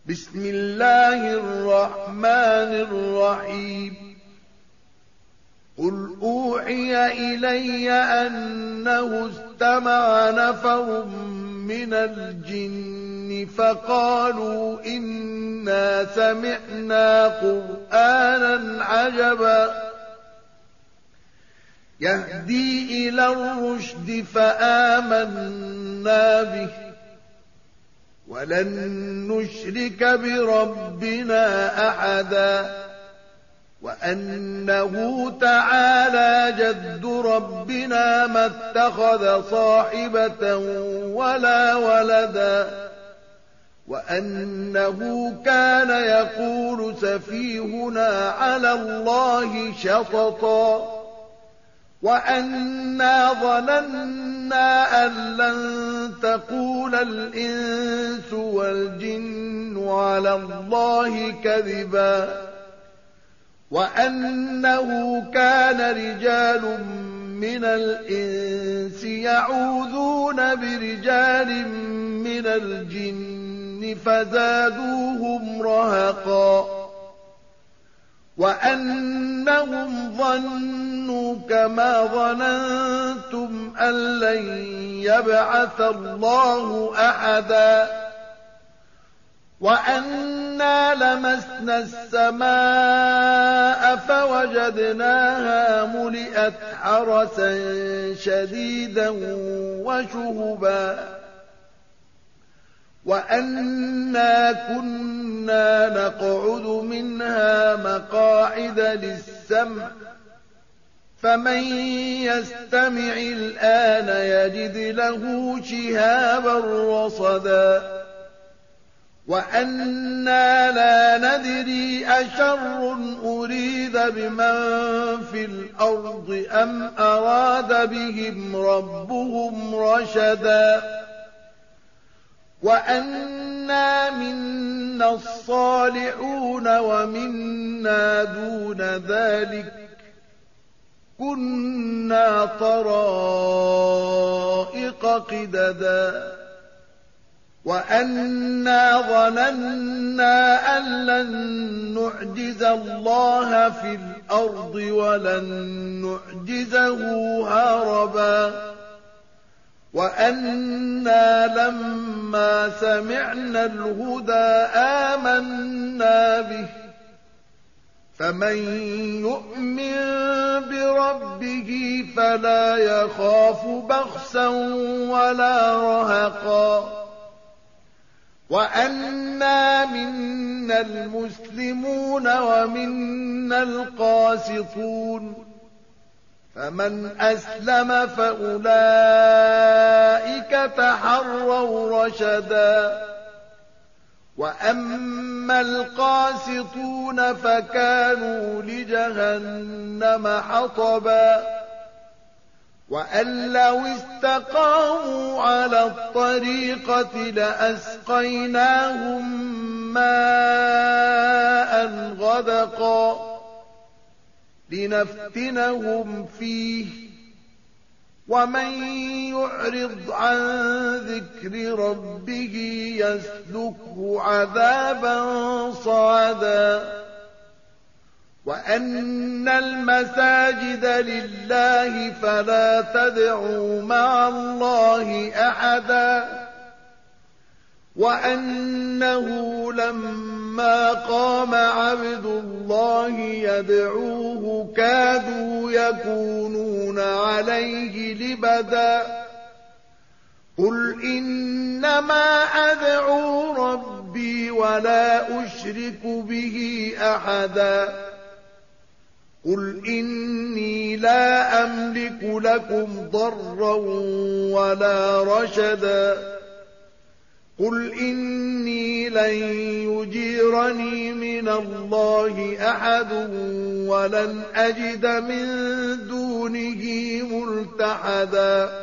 بسم الله الرحمن الرحيم قل أوحي إلي أنه استمع نفر من الجن فقالوا إنا سمعنا قرآنا عجبا يهدي إلى الرشد فآمنا به ولن نشرك بربنا أحدا وأنه تعالى جد ربنا ما اتخذ صاحبة ولا ولدا وأنه كان يقول سفيهنا على الله شططا وأنا ظننا أن لن تقول الإنس والجن على الله كذبا وأنه كان رجال من الإنس يعوذون برجال من الجن فزادوهم رهقا وأنهم ظنوا كما ظننتم أن لن يبعث الله أحدا وأنا لمسنا السماء فوجدناها ملئت حرسا شديدا وشهبا وأنا كنا نقعد منها مقاعد للسمع فمن يستمع الآن يجد له شهابا رصدا وأنا لا ندري أشر أريد بمن في الأرض أم أراد بهم ربهم رشدا وأنا منا الصالحون ومنا دون ذلك كنا طرائق قددا وأنا ظننا أن لن نعجز الله في الأرض ولن نعجزه هربا وأنا لما سمعنا الهدى آمنا به فمن يؤمن بربه فلا يخاف بخسا ولا رهقا وأنا منا المسلمون ومنا القاسطون فمن أسلم فأولئك تحروا رشدا وأما القاسطون فكانوا لجهنم حطبا وأن لو استقاموا على الطريقة لأسقيناهم ماء غدقا لنفتنهم فيه ومن يعرض عن ذكر ربه يسلكه عذابا صعدا وأن المساجد لله فلا تدعوا مع الله أحدا وأنه لما قام عبد الله يدعوه كادوا يكونون عليه لبدا قل إنما أدعو ربي ولا أشرك به أحدا قل إني لا أملك لكم ضرا ولا رشدا قل إني لن يجيرني من الله أحد ولن أجد من دونه ملتحدا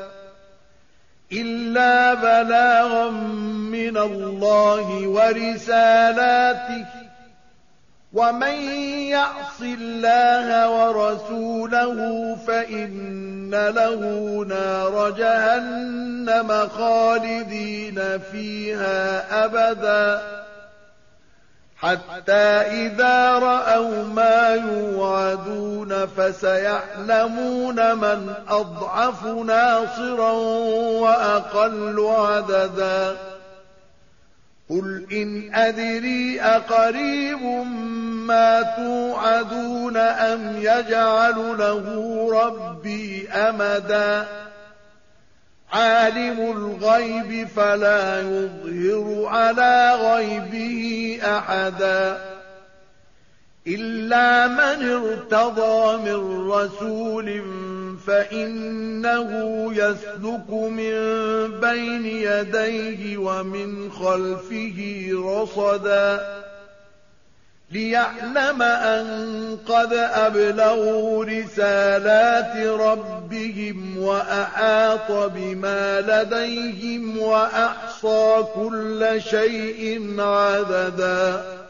إلا بلاغا من الله ورسالاته ومن يعص الله ورسوله فإن له نار جهنم خالدين فيها أبدا حتى إذا رأوا ما يوعدون فسيعلمون من أضعف ناصرا وأقل عددا قل إن أدري أقريب ما توعدون أم يجعل له ربي أمدا عالم الغيب فلا يظهر على غيبه أحدا إلا من ارتضى من رسول فإنه يسلك من بين يديه ومن خلفه رصدا ليعلم أن قد أبلغوا رسالات ربهم وأحاط بما لديهم وأحصى كل شيء عددا